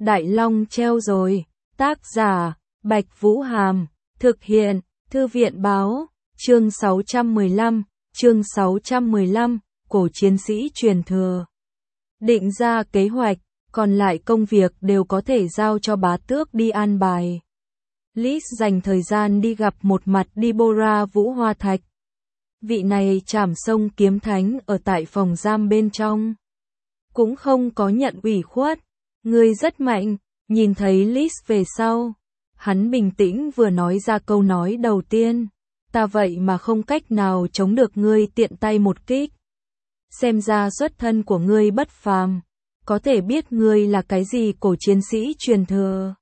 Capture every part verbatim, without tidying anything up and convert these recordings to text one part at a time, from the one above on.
Đại Long treo rồi. Tác giả, Bạch Vũ Hàm. Thực hiện, Thư viện báo. Chương sáu trăm mười lăm, chương sáu trăm mười lăm, cổ chiến sĩ truyền thừa. Định ra kế hoạch, còn lại công việc đều có thể giao cho bá tước đi an bài. Liz dành thời gian đi gặp một mặt Deborah Vũ Hoa Thạch. Vị này trảm sông kiếm thánh ở tại phòng giam bên trong. Cũng không có nhận ủy khuất. Ngươi rất mạnh. Nhìn thấy Liz về sau, hắn bình tĩnh vừa nói ra câu nói đầu tiên. Ta vậy mà không cách nào chống được ngươi tiện tay một kích. Xem ra xuất thân của ngươi bất phàm. Có thể biết ngươi là cái gì cổ chiến sĩ truyền thừa.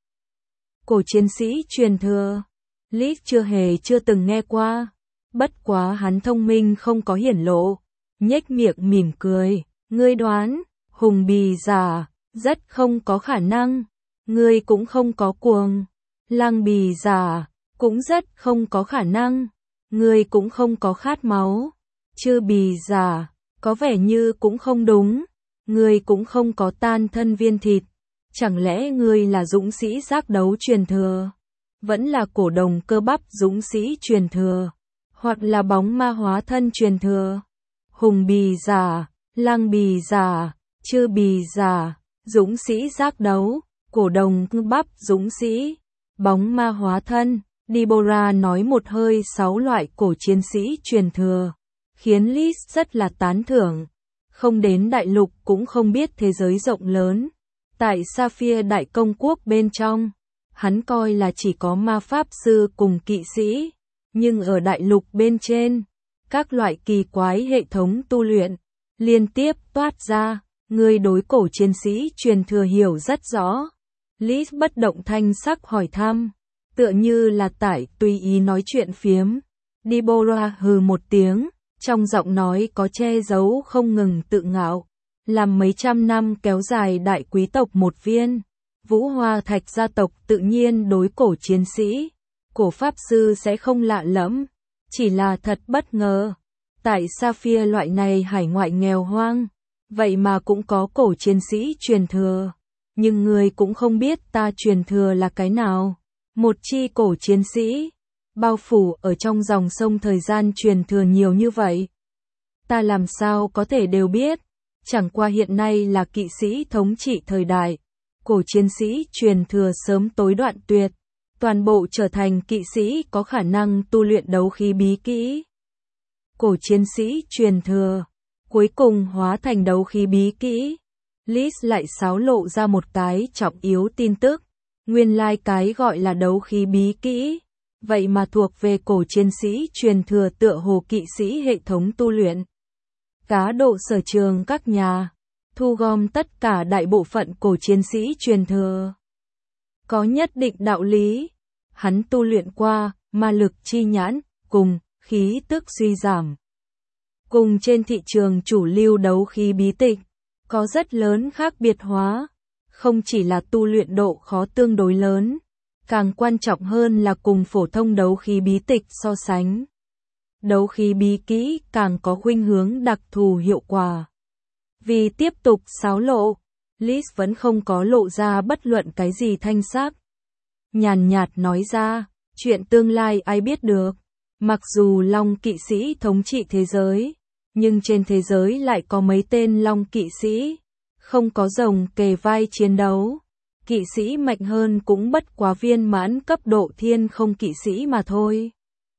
Cổ chiến sĩ truyền thừa. Liz chưa hề chưa từng nghe qua. Bất quá hắn thông minh không có hiển lộ. Nhếch miệng mỉm cười. Ngươi đoán, hùng bì giả, rất không có khả năng. Ngươi cũng không có cuồng. Lang bì giả, cũng rất không có khả năng. Ngươi cũng không có khát máu. Chư bì giả, có vẻ như cũng không đúng. Ngươi cũng không có tan thân viên thịt. Chẳng lẽ ngươi là dũng sĩ giác đấu truyền thừa? Vẫn là cổ đồng cơ bắp dũng sĩ truyền thừa? Hoặc là bóng ma hóa thân truyền thừa? Hùng bì giả, lang bì giả, chư bì giả, dũng sĩ giác đấu, cổ đồng cơ bắp dũng sĩ, bóng ma hóa thân. Deborah nói một hơi sáu loại cổ chiến sĩ truyền thừa, khiến Liz rất là tán thưởng. Không đến đại lục cũng không biết thế giới rộng lớn. Tại Sapphire Đại Công Quốc bên trong, hắn coi là chỉ có ma pháp sư cùng kỵ sĩ. Nhưng ở đại lục bên trên, các loại kỳ quái hệ thống tu luyện liên tiếp toát ra. Người đối cổ chiến sĩ truyền thừa hiểu rất rõ. Liz bất động thanh sắc hỏi thăm, tựa như là tại tùy ý nói chuyện phiếm. Deborah hừ một tiếng, trong giọng nói có che giấu không ngừng tự ngạo. Làm mấy trăm năm kéo dài đại quý tộc một viên, Vũ Hoa Thạch gia tộc tự nhiên đối cổ chiến sĩ, cổ pháp sư sẽ không lạ lẫm. Chỉ là thật bất ngờ, tại Sapphire loại này hải ngoại nghèo hoang, vậy mà cũng có cổ chiến sĩ truyền thừa. Nhưng người cũng không biết ta truyền thừa là cái nào. Một chi cổ chiến sĩ, bao phủ ở trong dòng sông thời gian truyền thừa nhiều như vậy. Ta làm sao có thể đều biết. Chẳng qua hiện nay là kỵ sĩ thống trị thời đại. Cổ chiến sĩ truyền thừa sớm tối đoạn tuyệt. Toàn bộ trở thành kỵ sĩ có khả năng tu luyện đấu khí bí kỹ. Cổ chiến sĩ truyền thừa, cuối cùng hóa thành đấu khí bí kỹ. Liz lại xáo lộ ra một cái trọng yếu tin tức. Nguyên lai cái gọi là đấu khí bí kỹ, vậy mà thuộc về cổ chiến sĩ truyền thừa tựa hồ kỵ sĩ hệ thống tu luyện. Cá độ sở trường các nhà, thu gom tất cả đại bộ phận cổ chiến sĩ truyền thừa. Có nhất định đạo lý, hắn tu luyện qua, ma lực chi nhãn, cùng, khí tức suy giảm. Cùng trên thị trường chủ lưu đấu khí bí tịch, có rất lớn khác biệt hóa. Không chỉ là tu luyện độ khó tương đối lớn, càng quan trọng hơn là cùng phổ thông đấu khí bí tịch so sánh. Đấu khí bí kỹ càng có khuynh hướng đặc thù hiệu quả. Vì tiếp tục xáo lộ, Liz vẫn không có lộ ra bất luận cái gì thanh sắc. Nhàn nhạt nói ra, chuyện tương lai ai biết được. Mặc dù Long kỵ sĩ thống trị thế giới, nhưng trên thế giới lại có mấy tên Long kỵ sĩ. Không có rồng kề vai chiến đấu. Kỵ sĩ mạnh hơn cũng bất quá viên mãn cấp độ thiên không kỵ sĩ mà thôi.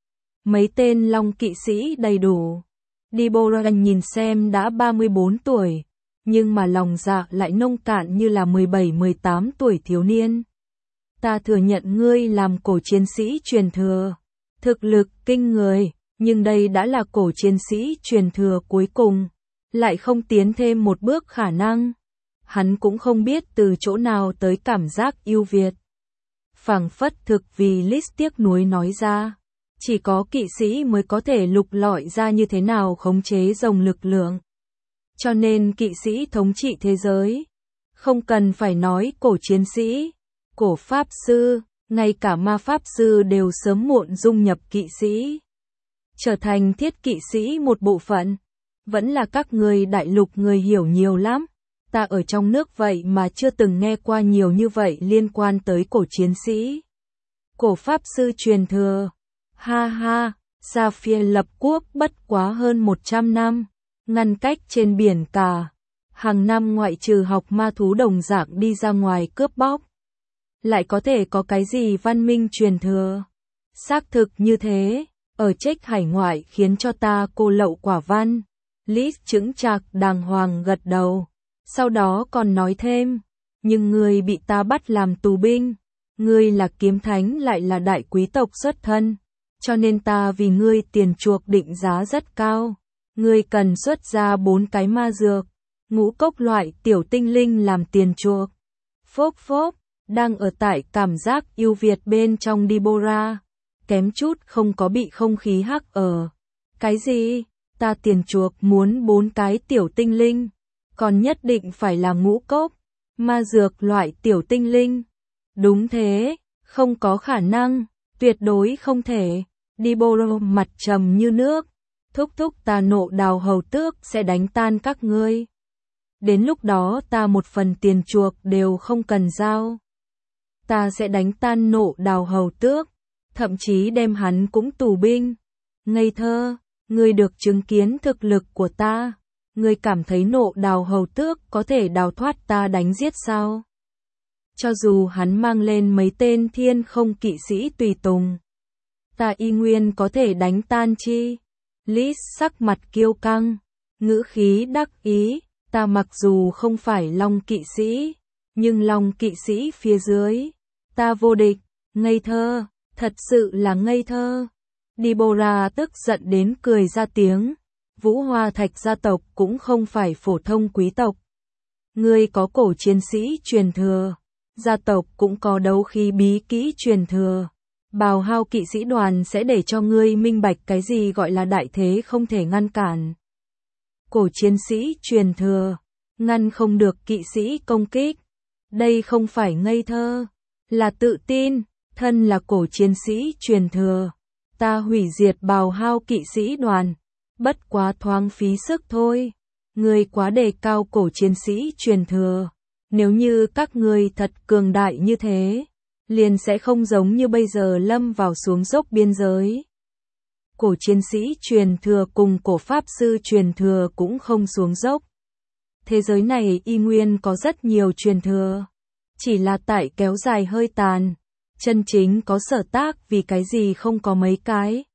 Mấy tên Long kỵ sĩ đầy đủ. Deborah nhìn xem đã ba mươi bốn tuổi, nhưng mà lòng dạ lại nông cạn như là mười bảy mười tám tuổi thiếu niên. Ta thừa nhận ngươi làm cổ chiến sĩ truyền thừa. Thực lực kinh người, nhưng đây đã là cổ chiến sĩ truyền thừa cuối cùng. Lại không tiến thêm một bước khả năng. Hắn cũng không biết từ chỗ nào tới cảm giác yêu Việt. Phảng phất thực vì Liz tiếc nuối nói ra. Chỉ có kỵ sĩ mới có thể lục lọi ra như thế nào khống chế rồng lực lượng. Cho nên kỵ sĩ thống trị thế giới. Không cần phải nói cổ chiến sĩ, cổ pháp sư, ngay cả ma pháp sư đều sớm muộn dung nhập kỵ sĩ. Trở thành thiết kỵ sĩ một bộ phận. Vẫn là các người đại lục người hiểu nhiều lắm. Ta ở trong nước vậy mà chưa từng nghe qua nhiều như vậy liên quan tới cổ chiến sĩ. Cổ pháp sư truyền thừa. Ha ha, Sapphire lập quốc bất quá hơn một trăm năm, ngăn cách trên biển cả. Hàng năm ngoại trừ học ma thú đồng dạng đi ra ngoài cướp bóc. Lại có thể có cái gì văn minh truyền thừa? Xác thực như thế, ở trách hải ngoại khiến cho ta cô lậu quả văn. Lis chững chạc đàng hoàng gật đầu. Sau đó còn nói thêm, nhưng ngươi bị ta bắt làm tù binh. Ngươi là kiếm thánh lại là đại quý tộc xuất thân. Cho nên ta vì ngươi tiền chuộc định giá rất cao. Ngươi cần xuất ra bốn cái ma dược, ngũ cốc loại tiểu tinh linh làm tiền chuộc. Phốp phốp, đang ở tại cảm giác yêu Việt bên trong Deborah. Kém chút không có bị không khí hắc ở. Cái gì? Ta tiền chuộc muốn bốn cái tiểu tinh linh. Còn nhất định phải là ngũ cốc, ma dược loại tiểu tinh linh. Đúng thế, không có khả năng, tuyệt đối không thể. Deborah mặt trầm như nước. Thúc thúc ta nộ đào hầu tước sẽ đánh tan các ngươi. Đến lúc đó ta một phần tiền chuộc đều không cần giao. Ta sẽ đánh tan nộ đào hầu tước, thậm chí đem hắn cũng tù binh. Ngây thơ, ngươi được chứng kiến thực lực của ta. Ngươi cảm thấy nộ đào hầu tước có thể đào thoát ta đánh giết sao? Cho dù hắn mang lên mấy tên thiên không kỵ sĩ tùy tùng, ta y nguyên có thể đánh tan chi. Lis sắc mặt kiêu căng, ngữ khí đắc ý, ta mặc dù không phải long kỵ sĩ, nhưng long kỵ sĩ phía dưới, ta vô địch. Ngây thơ, thật sự là ngây thơ. Deborah tức giận đến cười ra tiếng. Vũ Hoa Thạch gia tộc cũng không phải phổ thông quý tộc. Ngươi có cổ chiến sĩ truyền thừa, gia tộc cũng có đấu khí bí kỹ truyền thừa. Bào Hao kỵ sĩ đoàn sẽ để cho ngươi minh bạch cái gì gọi là đại thế không thể ngăn cản. Cổ chiến sĩ truyền thừa, ngăn không được kỵ sĩ công kích. Đây không phải ngây thơ, là tự tin. Thân là cổ chiến sĩ truyền thừa, ta hủy diệt Bào Hao kỵ sĩ đoàn. Bất quá thoáng phí sức thôi. Ngươi quá đề cao cổ chiến sĩ truyền thừa. Nếu như các ngươi thật cường đại như thế, liền sẽ không giống như bây giờ lâm vào xuống dốc biên giới. Cổ chiến sĩ truyền thừa cùng cổ pháp sư truyền thừa cũng không xuống dốc. Thế giới này y nguyên có rất nhiều truyền thừa. Chỉ là tại kéo dài hơi tàn. Chân chính có sở tác vì cái gì không có mấy cái.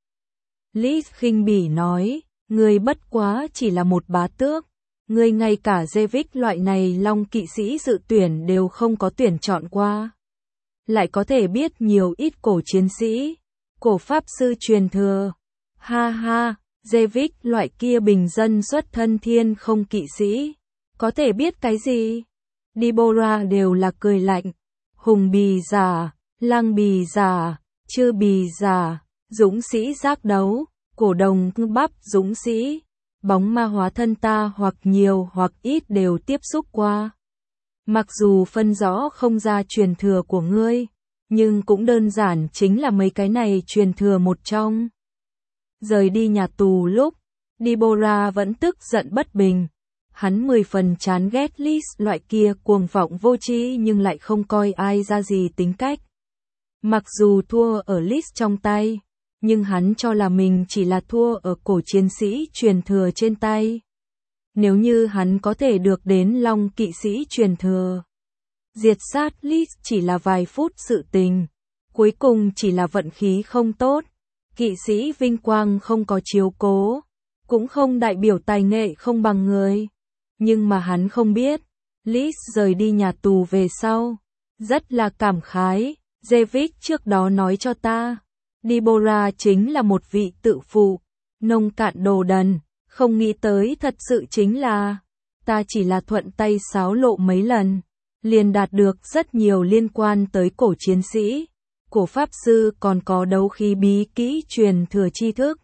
Lis khinh bỉ nói. Ngươi bất quá chỉ là một bá tước. Ngươi ngay cả Jevic loại này long kỵ sĩ dự tuyển đều không có tuyển chọn qua. Lại có thể biết nhiều ít cổ chiến sĩ, cổ pháp sư truyền thừa. Ha ha, Jevic loại kia bình dân xuất thân thiên không kỵ sĩ. Có thể biết cái gì? Deborah đều là cười lạnh. Hùng bì giả, lang bì giả, chư bì giả, dũng sĩ giác đấu. Cổ đồng bắp dũng sĩ, bóng ma hóa thân ta hoặc nhiều hoặc ít đều tiếp xúc qua. Mặc dù phân rõ không ra truyền thừa của ngươi, nhưng cũng đơn giản chính là mấy cái này truyền thừa một trong. Rời đi nhà tù lúc, Deborah vẫn tức giận bất bình. Hắn mười phần chán ghét Lis loại kia cuồng vọng vô tri nhưng lại không coi ai ra gì tính cách. Mặc dù thua ở Lis trong tay, nhưng hắn cho là mình chỉ là thua ở cổ chiến sĩ truyền thừa trên tay. Nếu như hắn có thể được đến long kỵ sĩ truyền thừa, diệt sát Lis chỉ là vài phút sự tình. Cuối cùng chỉ là vận khí không tốt. Kỵ sĩ vinh quang không có chiếu cố, cũng không đại biểu tài nghệ không bằng người. Nhưng mà hắn không biết, Lis rời đi nhà tù về sau, rất là cảm khái. Jevic trước đó nói cho ta, Deborah chính là một vị tự phụ, nông cạn đồ đần, không nghĩ tới thật sự chính là, ta chỉ là thuận tay xáo lộ mấy lần, liền đạt được rất nhiều liên quan tới cổ chiến sĩ, cổ pháp sư còn có đấu khí bí kỹ truyền thừa tri thức.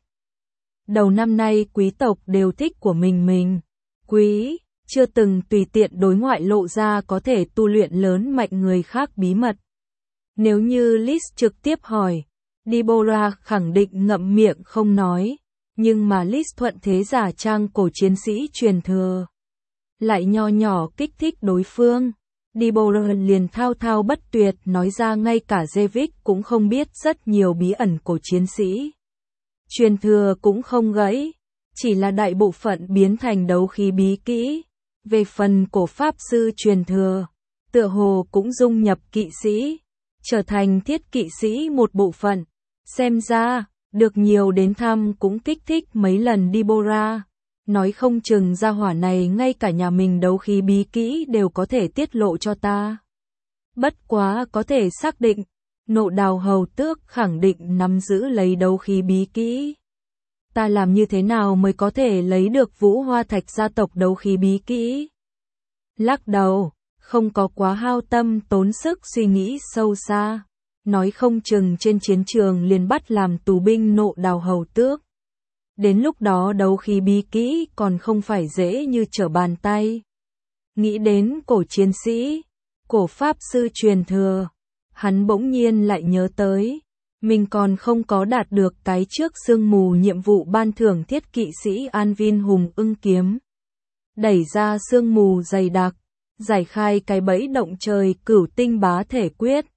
Đầu năm nay quý tộc đều thích của mình mình, quý, chưa từng tùy tiện đối ngoại lộ ra có thể tu luyện lớn mạnh người khác bí mật. Nếu như Lis trực tiếp hỏi, Deborah khẳng định ngậm miệng không nói, nhưng mà Lis thuận thế giả trang cổ chiến sĩ truyền thừa. lại nho nhỏ kích thích đối phương. Deborah liền thao thao bất tuyệt nói ra ngay cả David cũng không biết rất nhiều bí ẩn của chiến sĩ. Truyền thừa cũng không gãy, chỉ là đại bộ phận biến thành đấu khí bí kỹ. Về phần cổ pháp sư truyền thừa, tựa hồ cũng dung nhập kỵ sĩ, trở thành thiết kỵ sĩ một bộ phận. Xem ra, được nhiều đến thăm cũng kích thích mấy lần Deborah. Nói không chừng gia hỏa này ngay cả nhà mình đấu khí bí kỹ đều có thể tiết lộ cho ta. Bất quá có thể xác định, Nộ Đào Hầu Tước khẳng định nắm giữ lấy đấu khí bí kỹ. Ta làm như thế nào mới có thể lấy được Vũ Hoa Thạch gia tộc đấu khí bí kỹ? Lắc đầu, không có quá hao tâm tốn sức suy nghĩ sâu xa. Nói không chừng trên chiến trường liền bắt làm tù binh Nộ Đào Hầu Tước. Đến lúc đó đấu khí bí kỹ còn không phải dễ như trở bàn tay. Nghĩ đến cổ chiến sĩ, cổ pháp sư truyền thừa, hắn bỗng nhiên lại nhớ tới, mình còn không có đạt được cái trước sương mù nhiệm vụ ban thưởng thiết kỵ sĩ An Vin Hùng Ưng Kiếm. Đẩy ra sương mù dày đặc, giải khai cái bẫy động trời cửu tinh bá thể quyết,